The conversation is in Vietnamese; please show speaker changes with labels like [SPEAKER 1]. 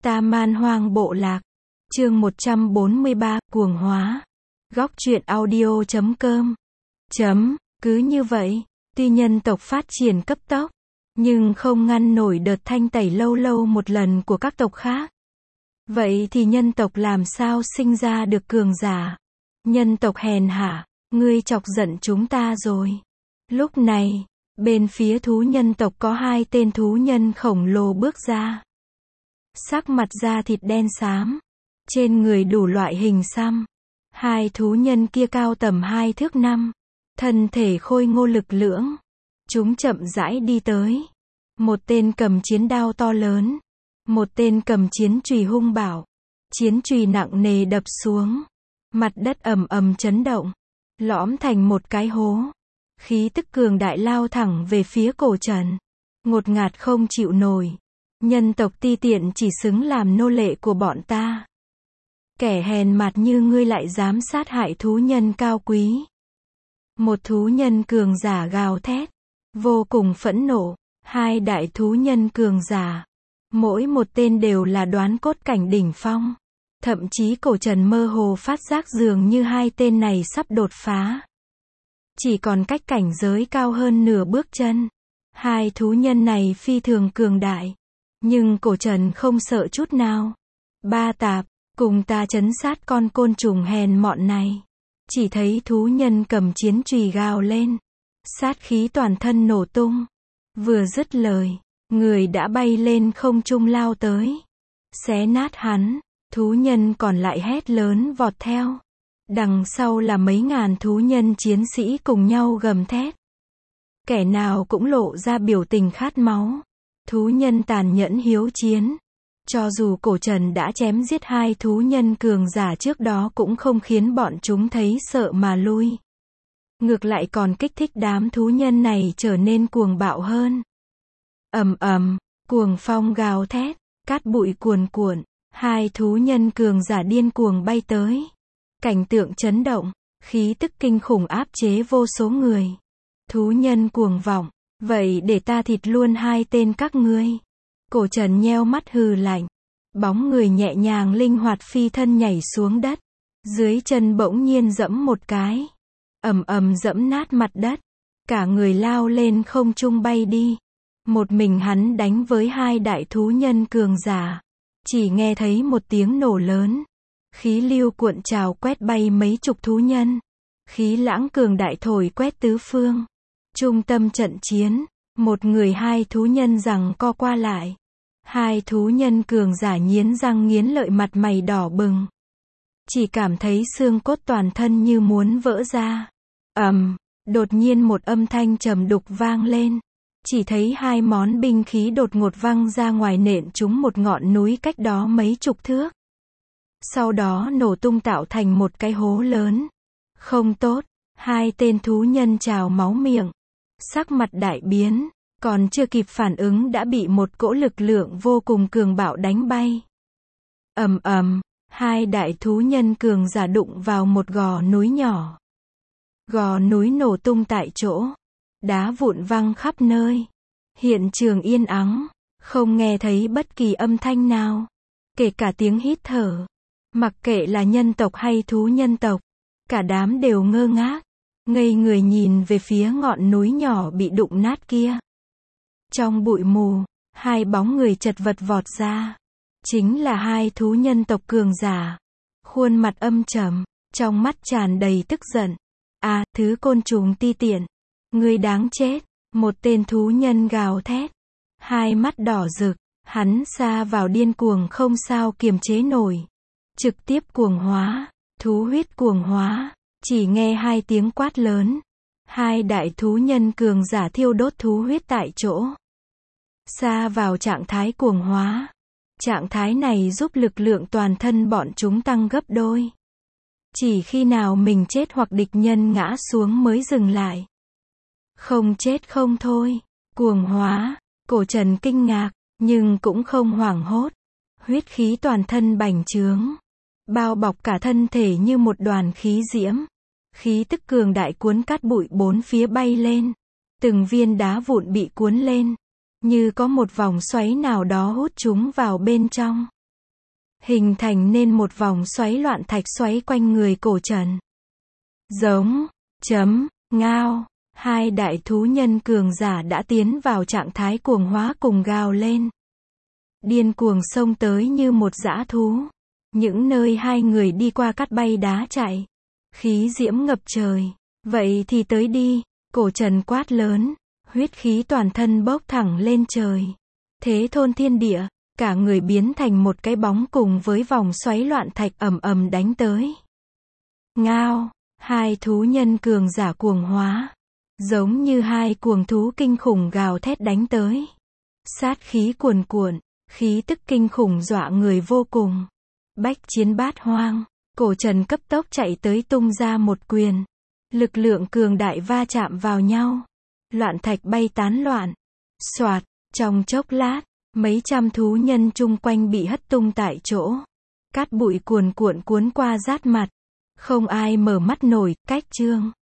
[SPEAKER 1] Ta Man Hoang Bộ Lạc. Chương 143, Cuồng Hóa. Góc truyện audio.com. Cứ như vậy, tuy nhân tộc phát triển cấp tốc, nhưng không ngăn nổi đợt thanh tẩy lâu lâu một lần của các tộc khác. Vậy thì nhân tộc làm sao sinh ra được cường giả? Nhân tộc hèn hạ, ngươi chọc giận chúng ta rồi. Lúc này, bên phía thú nhân tộc có hai tên thú nhân khổng lồ bước ra. Sắc mặt da thịt đen xám, trên người đủ loại hình xăm. Hai thú nhân kia cao tầm 2 thước 5, thân thể khôi ngô lực lưỡng. Chúng chậm rãi đi tới. Một tên cầm chiến đao to lớn, một tên cầm chiến chùy hung bạo. Chiến chùy nặng nề đập xuống, mặt đất ầm ầm chấn động, lõm thành một cái hố. Khí tức cường đại lao thẳng về phía Cổ Trần. Ngột ngạt không chịu nổi. Nhân tộc ti tiện chỉ xứng làm nô lệ của bọn ta. Kẻ hèn mặt như ngươi lại dám sát hại thú nhân cao quý. Một thú nhân cường giả gào thét, vô cùng phẫn nộ. Hai đại thú nhân cường giả, mỗi một tên đều là đoán cốt cảnh đỉnh phong. Thậm chí Cổ Trần mơ hồ phát giác dường như hai tên này sắp đột phá. Chỉ còn cách cảnh giới cao hơn nửa bước chân. Hai thú nhân này phi thường cường đại. Nhưng Cổ Trần không sợ chút nào. Ba Tạp, cùng ta trấn sát con côn trùng hèn mọn này. Chỉ thấy thú nhân cầm chiến chùy gào lên. Sát khí toàn thân nổ tung. Vừa dứt lời, người đã bay lên không trung lao tới. Xé nát hắn, thú nhân còn lại hét lớn vọt theo. Đằng sau là mấy ngàn thú nhân chiến sĩ cùng nhau gầm thét. Kẻ nào cũng lộ ra biểu tình khát máu. Thú nhân tàn nhẫn hiếu chiến. Cho dù Cổ Trần đã chém giết hai thú nhân cường giả trước đó cũng không khiến bọn chúng thấy sợ mà lui. Ngược lại còn kích thích đám thú nhân này trở nên cuồng bạo hơn. Ầm ầm, cuồng phong gào thét, cát bụi cuồn cuộn, hai thú nhân cường giả điên cuồng bay tới. Cảnh tượng chấn động, khí tức kinh khủng áp chế vô số người. Thú nhân cuồng vọng, vậy để ta thịt luôn hai tên các ngươi. Cổ Trần nheo mắt hừ lạnh. Bóng người nhẹ nhàng linh hoạt phi thân nhảy xuống đất. Dưới chân bỗng nhiên giẫm một cái. Ầm ầm giẫm nát mặt đất. Cả người lao lên không trung bay đi. Một mình hắn đánh với hai đại thú nhân cường giả. Chỉ nghe thấy một tiếng nổ lớn. Khí lưu cuộn trào quét bay mấy chục thú nhân. Khí lãng cường đại thổi quét tứ phương. Trung tâm trận chiến, một người hai thú nhân giằng co qua lại. Hai thú nhân cường giả nghiến răng nghiến lợi mặt mày đỏ bừng. Chỉ cảm thấy xương cốt toàn thân như muốn vỡ ra. Đột nhiên một âm thanh trầm đục vang lên. Chỉ thấy hai món binh khí đột ngột văng ra ngoài nện trúng một ngọn núi cách đó mấy chục thước. Sau đó nổ tung tạo thành một cái hố lớn. Không tốt, hai tên thú nhân trào máu miệng. Sắc mặt đại biến, còn chưa kịp phản ứng đã bị một cỗ lực lượng vô cùng cường bạo đánh bay. Hai đại thú nhân cường giả đụng vào một gò núi nhỏ. Gò núi nổ tung tại chỗ. Đá vụn văng khắp nơi. Hiện trường yên ắng, không nghe thấy bất kỳ âm thanh nào. Kể cả tiếng hít thở. Mặc kệ là nhân tộc hay thú nhân tộc, cả đám đều ngơ ngác, ngây người nhìn về phía ngọn núi nhỏ bị đụng nát kia. Trong bụi mù, hai bóng người chật vật vọt ra. Chính là hai thú nhân tộc cường giả. Khuôn mặt âm trầm, trong mắt tràn đầy tức giận. Thứ côn trùng ti tiện. Ngươi đáng chết. Một tên thú nhân gào thét. Hai mắt đỏ rực, hắn sa vào điên cuồng không sao kiềm chế nổi. Trực tiếp cuồng hóa, thú huyết cuồng hóa. Chỉ nghe hai tiếng quát lớn. Hai đại thú nhân cường giả thiêu đốt thú huyết tại chỗ. Sa vào trạng thái cuồng hóa. Trạng thái này giúp lực lượng toàn thân bọn chúng tăng gấp đôi. Chỉ khi nào mình chết hoặc địch nhân ngã xuống mới dừng lại. Không chết không thôi. Cuồng hóa. Cổ Trần kinh ngạc, nhưng cũng không hoảng hốt. Huyết khí toàn thân bành trướng. Bao bọc cả thân thể như một đoàn khí diễm. Khí tức cường đại cuốn cát bụi bốn phía bay lên. Từng viên đá vụn bị cuốn lên. Như có một vòng xoáy nào đó hút chúng vào bên trong. hình thành nên một vòng xoáy loạn thạch xoáy quanh người cổ trần. Giống, ngao, hai đại thú nhân cường giả đã tiến vào trạng thái cuồng hóa cùng gào lên. Điên cuồng xông tới như một dã thú. Những nơi hai người đi qua cắt bay đá chạy. Khí diễm ngập trời. Vậy thì tới đi, cổ trần quát lớn. Huyết khí toàn thân bốc thẳng lên trời. Thế thôn thiên địa, cả người biến thành một cái bóng cùng với vòng xoáy loạn thạch ầm ầm đánh tới. Ngao, hai thú nhân cường giả cuồng hóa. Giống như hai cuồng thú kinh khủng gào thét đánh tới. Sát khí cuồn cuộn, khí tức kinh khủng dọa người vô cùng. Bách chiến bát hoang, cổ trần cấp tốc chạy tới tung ra một quyền. Lực lượng cường đại va chạm vào nhau. Loạn thạch bay tán loạn. Soạt, trong chốc lát, mấy trăm thú nhân chung quanh bị hất tung tại chỗ. Cát bụi cuồn cuộn cuốn qua rát mặt. Không ai mở mắt nổi, cách chương.